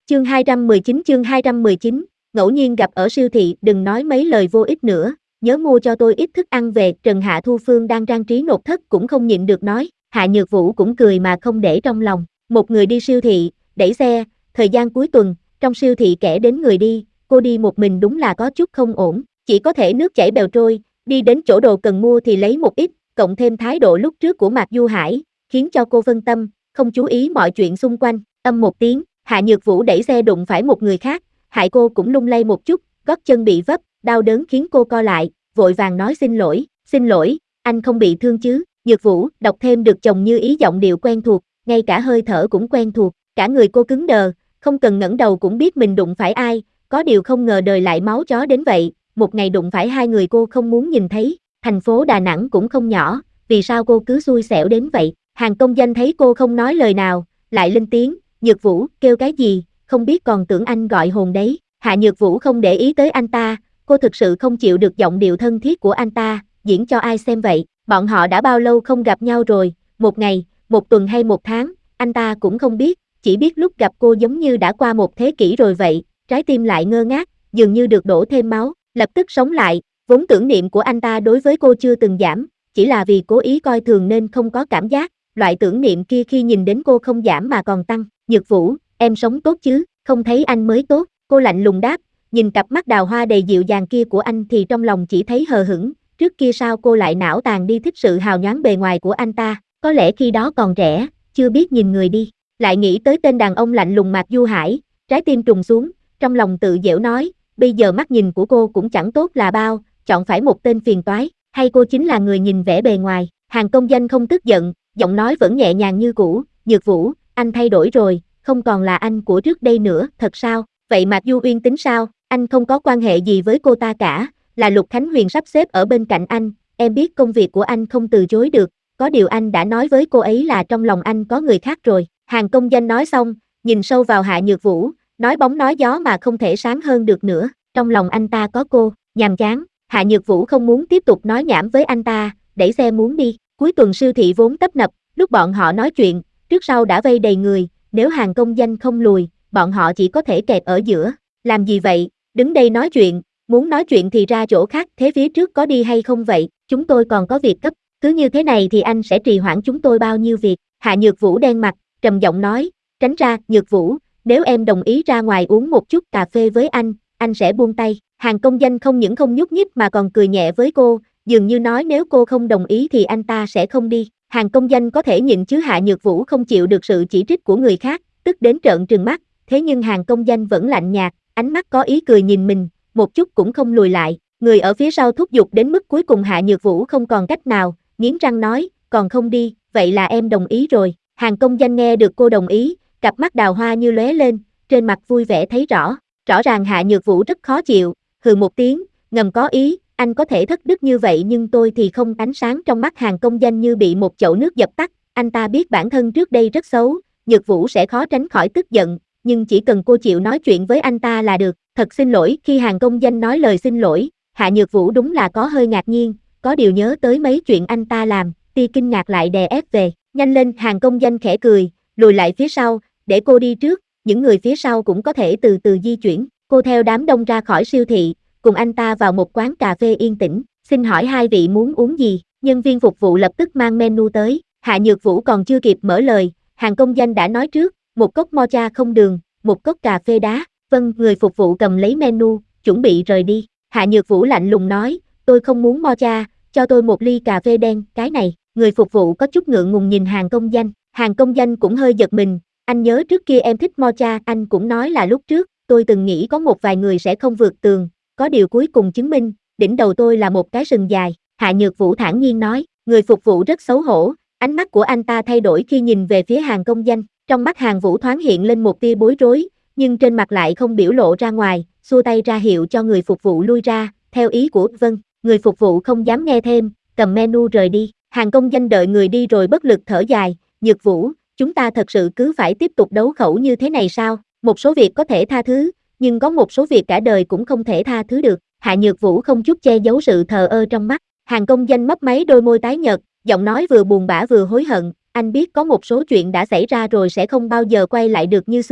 Chương 219, ngẫu nhiên gặp ở siêu thị, đừng nói mấy lời vô ích nữa, nhớ mua cho tôi ít thức ăn về. Trần Hạ Thu Phương đang trang trí nội thất cũng không nhịn được nói. Hạ Nhược Vũ cũng cười mà không để trong lòng. Một người đi siêu thị, đẩy xe, thời gian cuối tuần, trong siêu thị kẻ đến người đi, cô đi một mình đúng là có chút không ổn, chỉ có thể nước chảy bèo trôi, đi đến chỗ đồ cần mua thì lấy một ít, cộng thêm thái độ lúc trước của Mạc Du Hải, khiến cho cô phân tâm, không chú ý mọi chuyện xung quanh. Âm một tiếng, Hạ Nhược Vũ đẩy xe đụng phải một người khác, hại cô cũng lung lay một chút, gót chân bị vấp, đau đớn khiến cô co lại, vội vàng nói xin lỗi, anh không bị thương chứ? Nhược Vũ đọc thêm được chồng như ý, giọng điệu quen thuộc, ngay cả hơi thở cũng quen thuộc, cả người cô cứng đờ, không cần ngẩng đầu cũng biết mình đụng phải ai, có điều không ngờ đời lại máu chó đến vậy, một ngày đụng phải hai người cô không muốn nhìn thấy. Thành phố Đà Nẵng cũng không nhỏ, vì sao cô cứ xui xẻo đến vậy? Hàng công danh thấy cô không nói lời nào, lại lên tiếng, Nhược Vũ, kêu cái gì, không biết còn tưởng anh gọi hồn đấy. Hạ Nhược Vũ không để ý tới anh ta, cô thực sự không chịu được giọng điệu thân thiết của anh ta, diễn cho ai xem vậy? Bọn họ đã bao lâu không gặp nhau rồi, một ngày, một tuần hay một tháng, anh ta cũng không biết, chỉ biết lúc gặp cô giống như đã qua một thế kỷ rồi vậy, trái tim lại ngơ ngác, dường như được đổ thêm máu, lập tức sống lại, vốn tưởng niệm của anh ta đối với cô chưa từng giảm, chỉ là vì cố ý coi thường nên không có cảm giác, loại tưởng niệm kia khi nhìn đến cô không giảm mà còn tăng. Nhược Vũ, em sống tốt chứ, không thấy anh mới tốt, cô lạnh lùng đáp, nhìn cặp mắt đào hoa đầy dịu dàng kia của anh thì trong lòng chỉ thấy hờ hững, trước kia sao cô lại não tàn đi thích sự hào nhoáng bề ngoài của anh ta, có lẽ khi đó còn trẻ, chưa biết nhìn người đi, lại nghĩ tới tên đàn ông lạnh lùng Mạc Du Hải, trái tim trùng xuống, trong lòng tự giễu nói, bây giờ mắt nhìn của cô cũng chẳng tốt là bao, chọn phải một tên phiền toái, hay cô chính là người nhìn vẻ bề ngoài? Hàng công danh không tức giận, giọng nói vẫn nhẹ nhàng như cũ, Nhược Vũ, anh thay đổi rồi, không còn là anh của trước đây nữa, thật sao? Vậy Mạc Du Uyên tính sao? Anh không có quan hệ gì với cô ta cả, là Lục Khánh Huyền sắp xếp ở bên cạnh anh, em biết công việc của anh không từ chối được, có điều anh đã nói với cô ấy là trong lòng anh có người khác rồi. Hàng công danh nói xong, nhìn sâu vào Hạ Nhược Vũ, nói bóng nói gió mà không thể sáng hơn được nữa, trong lòng anh ta có cô, nhàm chán. Hạ Nhược Vũ không muốn tiếp tục nói nhảm với anh ta, đẩy xe muốn đi. Cuối tuần siêu thị vốn tấp nập, lúc bọn họ nói chuyện, trước sau đã vây đầy người, nếu Hàng công danh không lùi, bọn họ chỉ có thể kẹt ở giữa. Làm gì vậy, đứng đây nói chuyện, muốn nói chuyện thì ra chỗ khác, thế phía trước có đi hay không vậy? Chúng tôi còn có việc cấp, cứ như thế này thì anh sẽ trì hoãn chúng tôi bao nhiêu việc. Hạ Nhược Vũ đen mặt, trầm giọng nói, tránh ra. Nhược Vũ, nếu em đồng ý ra ngoài uống một chút cà phê với anh sẽ buông tay. Hàng công danh không những không nhúc nhích mà còn cười nhẹ với cô, dường như nói nếu cô không đồng ý thì anh ta sẽ không đi. Hàng công danh có thể nhịn chứ Hạ Nhược Vũ không chịu được sự chỉ trích của người khác, tức đến trợn trừng mắt, thế nhưng Hàng công danh vẫn lạnh nhạt, ánh mắt có ý cười nhìn mình, một chút cũng không lùi lại. Người ở phía sau thúc giục đến mức cuối cùng Hạ Nhược Vũ không còn cách nào, nghiến răng nói, còn không đi, vậy là em đồng ý rồi. Hàng công danh nghe được cô đồng ý, cặp mắt đào hoa như lóe lên, trên mặt vui vẻ thấy rõ ràng Hạ Nhược Vũ rất khó chịu, hừ một tiếng, ngầm có ý, anh có thể thất đức như vậy nhưng tôi thì không. Ánh sáng trong mắt Hàng công danh như bị một chậu nước dập tắt, anh ta biết bản thân trước đây rất xấu, Nhược Vũ sẽ khó tránh khỏi tức giận, nhưng chỉ cần cô chịu nói chuyện với anh ta là được. Thật xin lỗi. Khi Hàng công danh nói lời xin lỗi, Hạ Nhược Vũ đúng là có hơi ngạc nhiên, có điều nhớ tới mấy chuyện anh ta làm, tia kinh ngạc lại đè ép về. Nhanh lên. Hàng công danh khẽ cười, lùi lại phía sau, để cô đi trước, những người phía sau cũng có thể từ từ di chuyển. Cô theo đám đông ra khỏi siêu thị, cùng anh ta vào một quán cà phê yên tĩnh. Xin hỏi hai vị muốn uống gì? Nhân viên phục vụ lập tức mang menu tới. Hạ Nhược Vũ còn chưa kịp mở lời, Hàng công danh đã nói trước, một cốc mocha không đường, một cốc cà phê đá. Vâng. Người phục vụ cầm lấy menu, chuẩn bị rời đi. Hạ Nhược Vũ lạnh lùng nói, tôi không muốn mocha, cho tôi một ly cà phê đen. Cái này, người phục vụ có chút ngượng ngùng nhìn Hàng công danh. Hàng công danh cũng hơi giật mình, anh nhớ trước kia em thích mocha, anh cũng nói là lúc trước, tôi từng nghĩ có một vài người sẽ không vượt tường, có điều cuối cùng chứng minh, đỉnh đầu tôi là một cái sừng dài. Hạ Nhược Vũ thản nhiên nói. Người phục vụ rất xấu hổ, ánh mắt của anh ta thay đổi khi nhìn về phía Hàng công danh, trong mắt Hàng Vũ thoáng hiện lên một tia bối rối, nhưng trên mặt lại không biểu lộ ra ngoài, xua tay ra hiệu cho người phục vụ lui ra, theo ý của. Vâng. Người phục vụ không dám nghe thêm, cầm menu rời đi. Hàng công danh đợi người đi rồi bất lực thở dài, Nhược Vũ, chúng ta thật sự cứ phải tiếp tục đấu khẩu như thế này sao? Một số việc có thể tha thứ, nhưng có một số việc cả đời cũng không thể tha thứ được. Hạ Nhược Vũ không chút che giấu sự thờ ơ trong mắt. Hàng công danh mấp máy đôi môi tái nhợt, giọng nói vừa buồn bã vừa hối hận, anh biết có một số chuyện đã xảy ra rồi sẽ không bao giờ quay lại được như xưa,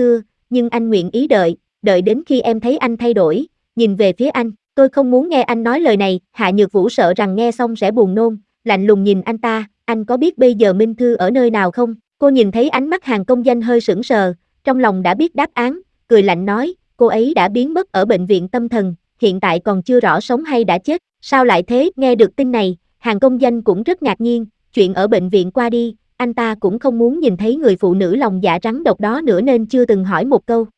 nhưng anh nguyện ý đợi đến khi em thấy anh thay đổi, nhìn về phía anh, tôi không muốn nghe anh nói lời này, Hạ Nhược Vũ sợ rằng nghe xong sẽ buồn nôn, lạnh lùng nhìn anh ta, anh có biết bây giờ Minh Thư ở nơi nào không? Cô nhìn thấy ánh mắt Hàn Công Danh hơi sững sờ, trong lòng đã biết đáp án, cười lạnh nói, cô ấy đã biến mất ở bệnh viện tâm thần, hiện tại còn chưa rõ sống hay đã chết, sao lại thế? Nghe được tin này, Hàn Công Danh cũng rất ngạc nhiên, chuyện ở bệnh viện qua đi, anh ta cũng không muốn nhìn thấy người phụ nữ lòng dạ rắn độc đó nữa nên chưa từng hỏi một câu,